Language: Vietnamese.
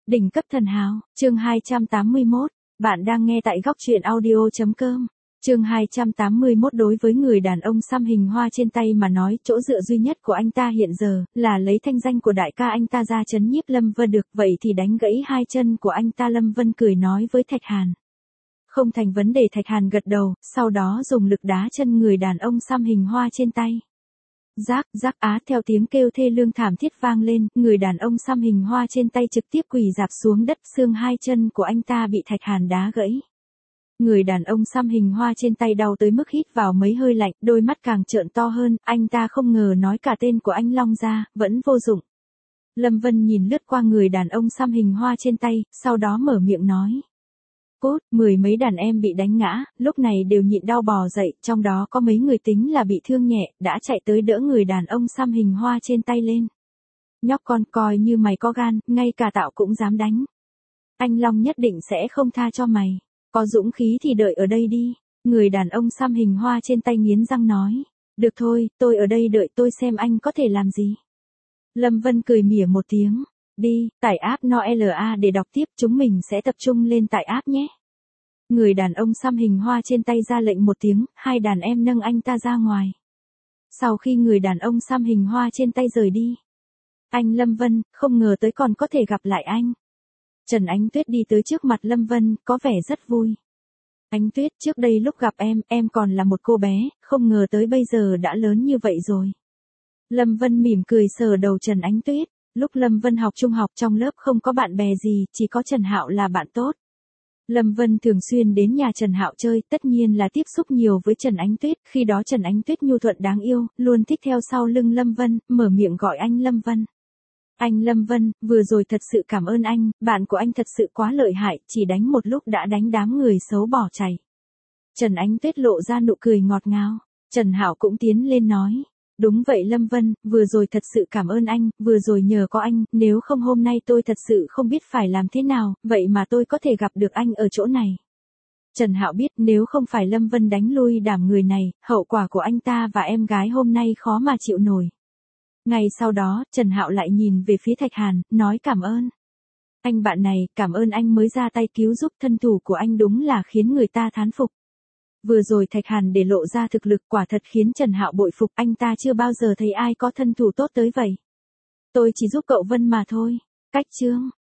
Đỉnh cấp thần hào, chương 281, bạn đang nghe tại góc truyện audio.com. Chương 281 đối với người đàn ông xăm hình hoa trên tay mà nói, chỗ dựa duy nhất của anh ta hiện giờ là lấy thanh danh của đại ca anh ta ra trấn nhiếp Lâm Vân được, vậy thì đánh gãy hai chân của anh ta. Lâm Vân cười nói với Thạch Hàn. Không thành vấn đề. Thạch Hàn gật đầu, sau đó dùng lực đá chân người đàn ông xăm hình hoa trên tay. Rác, rác á, theo tiếng kêu thê lương thảm thiết vang lên, người đàn ông xăm hình hoa trên tay trực tiếp quỳ rạp xuống đất, xương hai chân của anh ta bị Thạch Hàn đá gãy. Người đàn ông xăm hình hoa trên tay đau tới mức hít vào mấy hơi lạnh, đôi mắt càng trợn to hơn, anh ta không ngờ nói cả tên của anh Long ra, vẫn vô dụng. Lâm Vân nhìn lướt qua người đàn ông xăm hình hoa trên tay, sau đó mở miệng nói. Cốt, 10 mấy đàn em bị đánh ngã, lúc này đều nhịn đau bò dậy, trong đó có mấy người tính là bị thương nhẹ, đã chạy tới đỡ người đàn ông xăm hình hoa trên tay lên. Nhóc con, coi như mày có gan, ngay cả tạo cũng dám đánh. Anh Long nhất định sẽ không tha cho mày. Có dũng khí thì đợi ở đây đi. Người đàn ông xăm hình hoa trên tay nghiến răng nói. Được thôi, tôi ở đây đợi, tôi xem anh có thể làm gì. Lâm Vân cười mỉa một tiếng. Đi, tải app NOLA để đọc tiếp, chúng mình sẽ tập trung lên tải app nhé. Người đàn ông xăm hình hoa trên tay ra lệnh một tiếng, hai đàn em nâng anh ta ra ngoài. Sau khi người đàn ông xăm hình hoa trên tay rời đi. Anh Lâm Vân, không ngờ tới còn có thể gặp lại anh. Trần Ánh Tuyết đi tới trước mặt Lâm Vân, có vẻ rất vui. Ánh Tuyết, trước đây lúc gặp em còn là một cô bé, không ngờ tới bây giờ đã lớn như vậy rồi. Lâm Vân mỉm cười sờ đầu Trần Ánh Tuyết. Lúc Lâm Vân học trung học trong lớp không có bạn bè gì, chỉ có Trần Hạo là bạn tốt. Lâm Vân thường xuyên đến nhà Trần Hạo chơi, tất nhiên là tiếp xúc nhiều với Trần Ánh Tuyết, khi đó Trần Ánh Tuyết nhu thuận đáng yêu, luôn thích theo sau lưng Lâm Vân, mở miệng gọi anh Lâm Vân. Anh Lâm Vân, vừa rồi thật sự cảm ơn anh, bạn của anh thật sự quá lợi hại, chỉ đánh một lúc đã đánh đám người xấu bỏ chạy. Trần Ánh Tuyết lộ ra nụ cười ngọt ngào. Trần Hạo cũng tiến lên nói. Đúng vậy Lâm Vân, vừa rồi thật sự cảm ơn anh, vừa rồi nhờ có anh, nếu không hôm nay tôi thật sự không biết phải làm thế nào, vậy mà tôi có thể gặp được anh ở chỗ này. Trần Hạo biết nếu không phải Lâm Vân đánh lui đám người này, hậu quả của anh ta và em gái hôm nay khó mà chịu nổi. Ngày sau đó, Trần Hạo lại nhìn về phía Thạch Hàn, nói cảm ơn. Anh bạn này, cảm ơn anh mới ra tay cứu giúp, thân thủ của anh đúng là khiến người ta thán phục. Vừa rồi Thạch Hàn để lộ ra thực lực quả thật khiến Trần Hạo bội phục, anh ta chưa bao giờ thấy ai có thân thủ tốt tới vậy. Tôi chỉ giúp cậu Vân mà thôi. Cách chương.